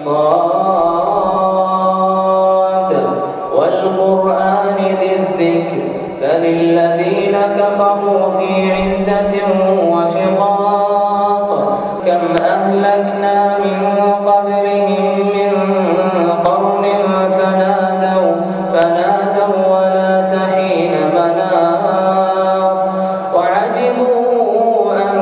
صاد والقرآن ذي الذكر بل الذين كفروا في عزة وشقاق كم أهلكنا من قبلهم من قرن فنادوا ولا تحين مناص وعجبوا أن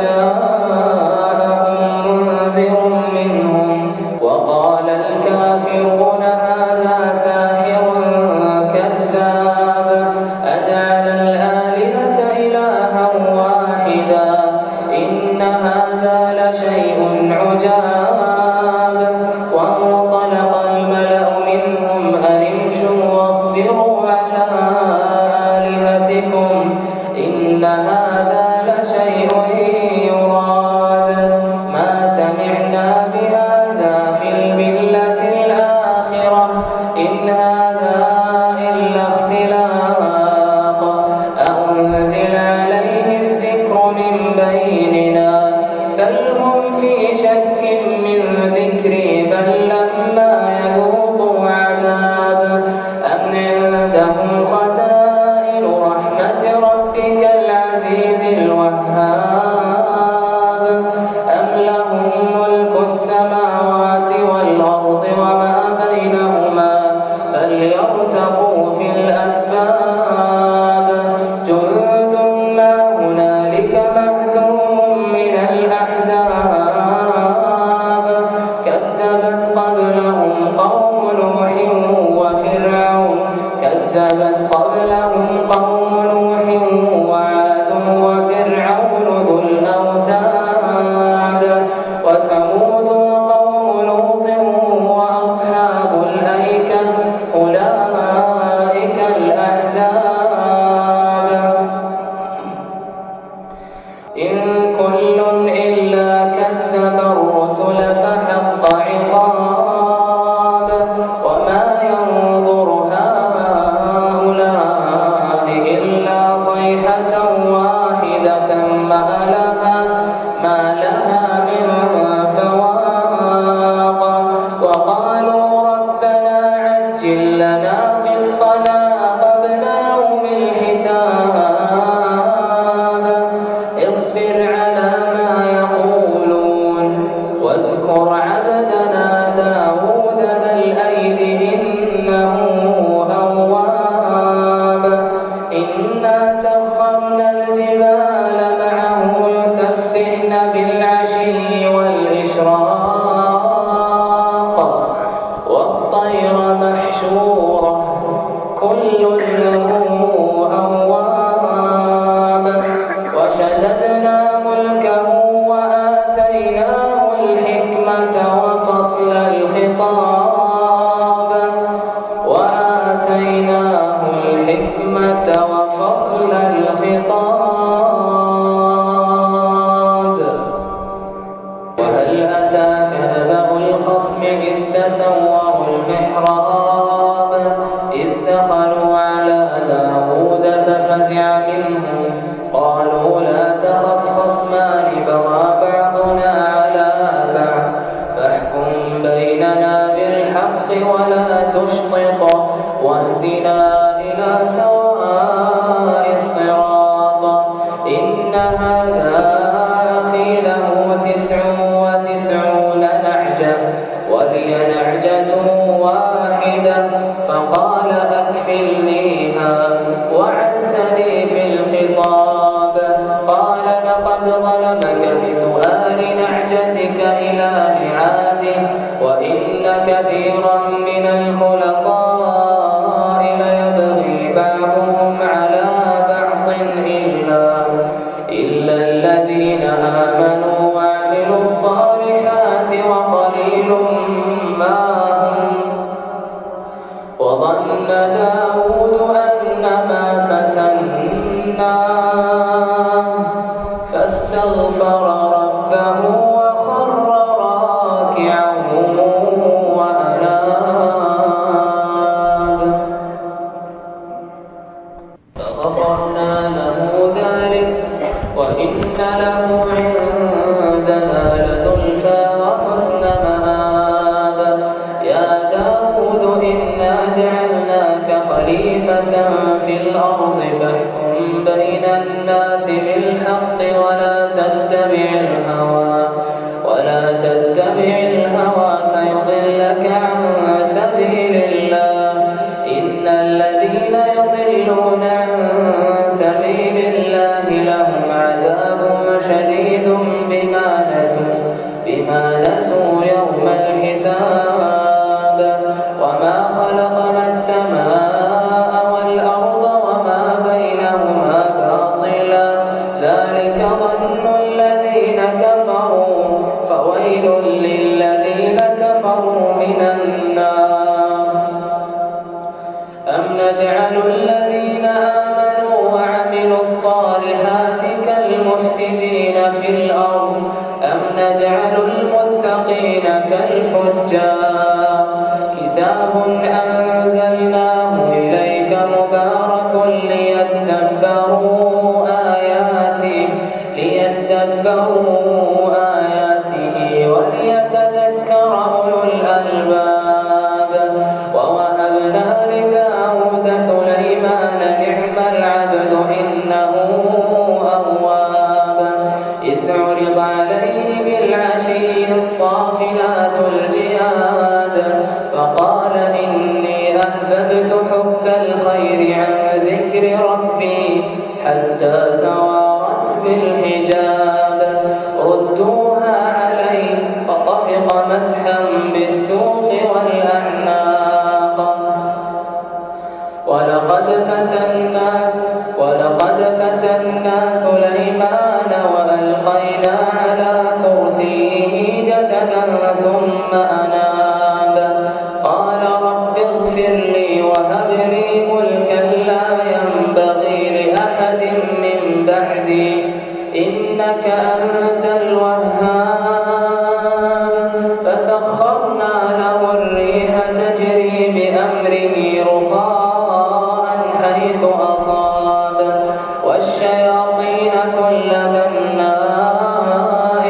جاءهم منذر منهم وقال الكافرون هذا ساحر كذاب أجعل الآلهة إلها واحدا إن هذا لشيء عجاب وانطلق الملأ منهم أن امشوا واصبروا على آلهتكم إن هذا لشيء يراد ما سمعنا بهذا في الملة الآخرة إن هذا إلا اختلاق أنزل عليه الذكر من بيننا بل هم في شك من ذكري بل لما يذوقوا عذاب أم عندهم خزائن رحمة ربك العزيز الوهاب أم لهم ملك السماوات والأرض وما بينهما فليرتقوا في الأسباب جند ما هنالك مهزوم من الأحزاب كذبت قبلهم قوم نوح وعاد وفرعون ذو الأوتاد وثمود وقوم لوط وأصحاب الأيكة أولئك الأحزاب إن كل إلا كذب الرسل فحق عقاب وما ينظر هؤلاء إلا صيحة واحدة ما لها من فواق وقالوا ربنا عجل لنا قطنا قبل يوم الحساب اصبر على ما يقولون واذكر عبدنا داود ذا الأيد إنه أواب إنا سخرنا الجبال معه يسبحن بالعشي والإشراق والطير محشورة كل له أواب وشددنا ملكه وآتيناه الحكمة وفصل الخطاب وهل أتاك نبأ الخصم إذ تسوروا المحراب إذ دخلوا على داود ففزع منهم قالوا لا تخف خصمان بغى بعضنا على بعض فاحكم بيننا بالحق ولا تشطط واهدنا إلى سواء الصراط إن هذا أخي له 99 نعجة ولي نعجة واحدة فقال أكفلنيها وعزني في الخطاب قال لقد ظلمك بسؤال نعجتك إلى نعاجه وإن كثيرا من الخلطاء ليبغي بعضهم على بعض إلا الذين آمنوا وعملوا الصالحات وقليل ما هم وظن داود أنما فتناه فاستغفر ربه وخر راكعا وأناب فغفرنا له ذلك وإن له عندنا لزلفى وحسن مآب خليفة في الأرض فاحكم بين الناس بالحق ولا تتبع الهوى فيضلك عن سبيل الله. إن الذين يضلون عن سبيل الله لهم عذاب شديد بما نسوا يوم الحساب. وما خلقنا السماء والأرض وما بينهما باطلا ذلك ظن الذين كفروا فويل للذين كفروا من النار. أم نجعل الذين آمنوا وعملوا الصالحات كالمفسدين في الأرض أم نجعل المتقين كالفجار. كتاب أنزلناه إليك مبارك ليدبروا آياته وليتذكر أولو الألباب. ووهبنا لداود سليمان نعم العبد إنه أواب. إذ عرض عليه بالعشي الصافنات الجياد فقال إني أحببت حب الخير عن ذكر ربي حتى توارت بالحجاب. ردوها علي فطفق مسحا بالسوق والأعناق. ولقد فتنا سليمان وألقينا على كرسيه جسدا ثم أناب. قال رب اغفر لي وهب لي ملكا لا ينبغي لأحد من بعدي إنك أنت الوهاب. فسخرنا له الريح تجري بأمره رخاء حيث أصاب والشياطين كل بناء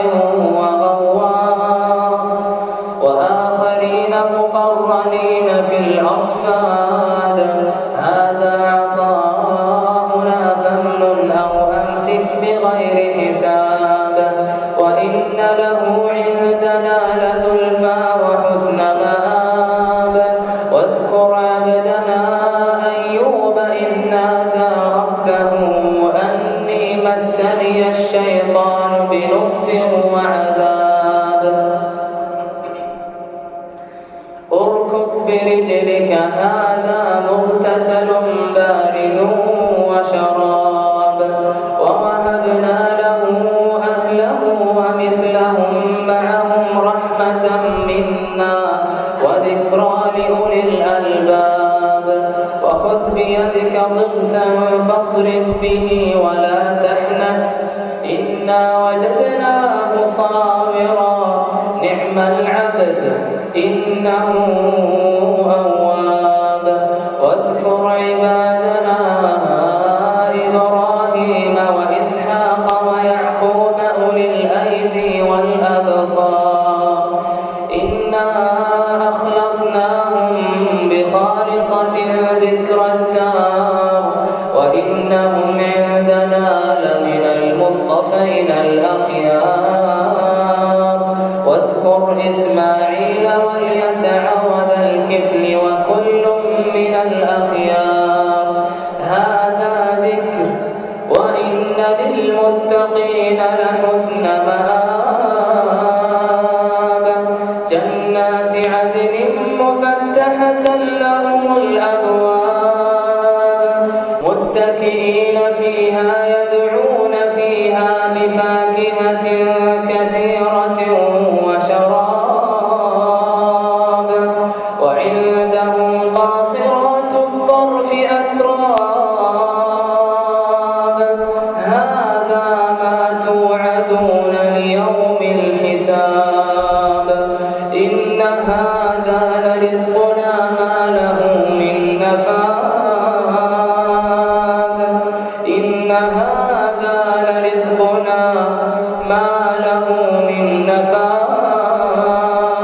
وغواص وآخرين مقرنين في الأصفاد. هذا عطاؤنا فامنن أو أمسك بغير حساب. وإن له عندنا لزلفى وحسن مآب. واذكر عبدنا أيوب إذ نادى ربه أني مسني الشيطان بنصب وعذاب. اركض برجلك هذا مغتسل بارد وشراب. ووهبنا له أهله ومثلهم معهم رحمة منا وذكرى لأولي الألباب. وخذ بيدك ضغثا فاضرب به ولا تحنث إنا وجدناه صابرا نعم العبد إنه أواب. واذكر عبادنا إبراهيم وإسحاق ويعقوب أولي الأيدي والأبصار إنا أخلصناهم بخالصة ذكر الدار وإنهم عندنا لمن المصطفين الأخيار. واذكر إسماعيل واليسع وذا الكفل وكل من الأخيار. هذا ذكر وإن للمتقين لحسن مآب. جنات عدن مفتحة لهم الأبواب متكئين فيها يدعون فيها بفاكهة كثيرة وشراب. وعندهم قاصرات الطرف أتراب. هذا ما توعدون ليوم الحساب. إن هذا لرزقنا ما له من نفاد. إن هذا لرزقنا ما له من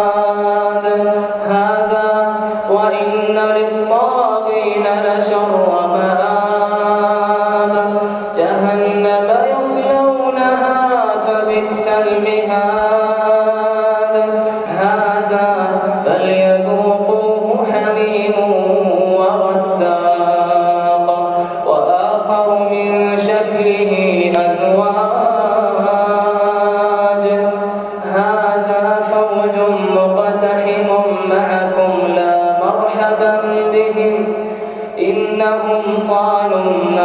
نفاد. هذا وإن للطاغين لشر صالوا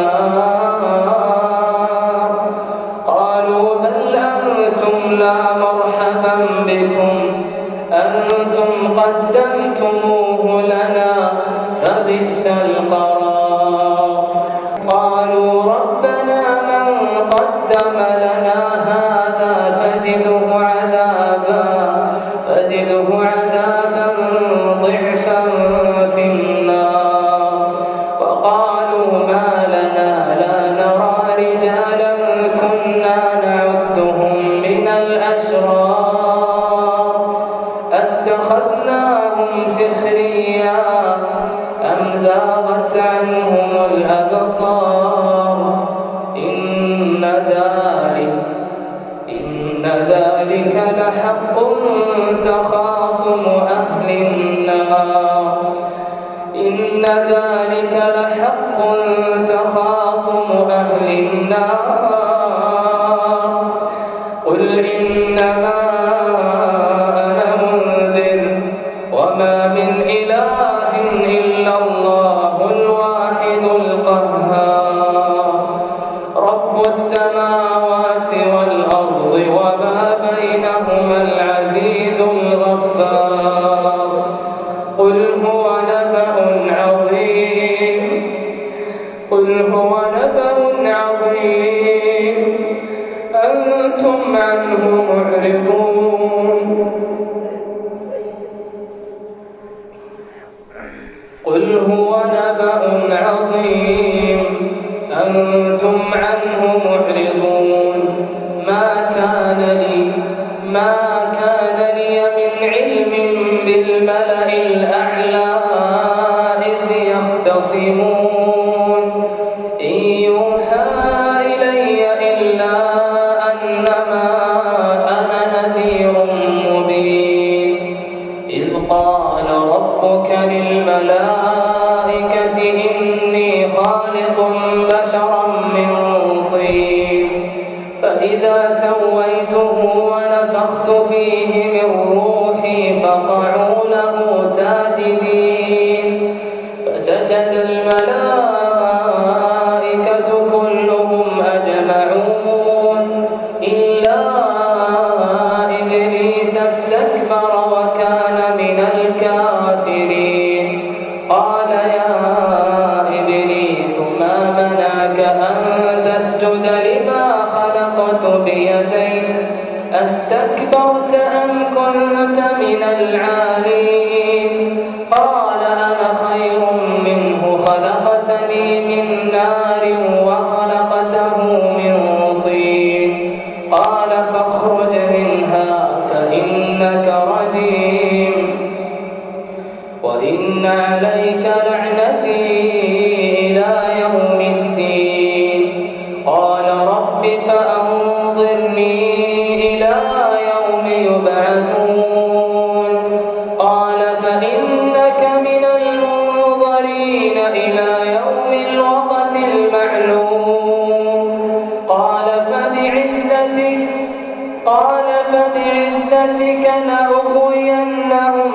النار قالوا بل أنتم لا مرحبا بكم أنتم قدمتموه لنا فبئس القرار قالوا ربنا من قدم لنا هذا فزده عذابا ضعفا في النار وقالوا ما لنا لا نرى رجالا كنا نعدهم من الأشرار أتخذناهم سخريا أم زاغت عنهم الأبصار إن ذلك لحق تخاصم أهل النار قل إنما أنا منذر وما من إله إلا الله الواحد القهار رب السماوات والأرض وما بينهما العزيز الغفار قل هو نبأ عظيم أنتم عنه معرضون قل هو نبأ عظيم أنتم عنه معرضون ما كان لي من علم بالملأ الأعلى إذ يختصمون إن يوحى إلي إلا أنما أنا نذير مبين إذ قال ربك للملائكة إني خالق بشرا من طين فإذا سويته ونفخت فيه من روحي فقعوا له ساجدين فسجد الملائكة كلهم أجمعون إلا إبليس استكبر وكان من الكافرين قال يا إبليس ما منعك أن تسجد لما خلقت بيدي أستكبرت أم كنت من العالين قال أنا خير منه خلقتني من نار وخلقته من طين قال فاخرج منها فإنك رجيم وإن عليك لعنتي إلى يوم الدين قال رب فأنظرني إلى يوم يبعثون قال فإنك من المنظرين إلى يوم الوقت المعلوم قال فبعزتك لأغوينهم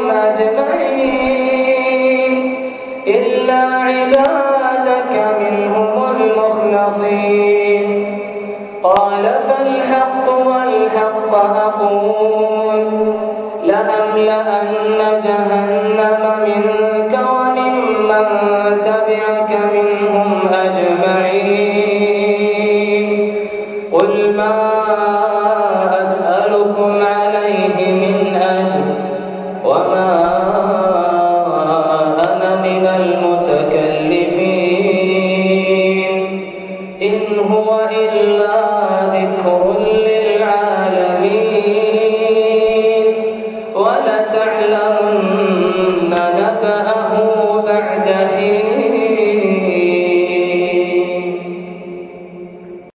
أجمعين إلا عبادك منهم المخلصين قال فالحق والحق أقول لأملأن جهنم منك وممن تبعك